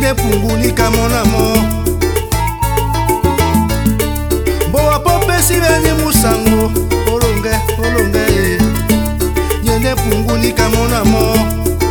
Nyende pungunika mon amour. Boa popesi beni musango. Olonge, olonge. Nyende pungunika mon amour.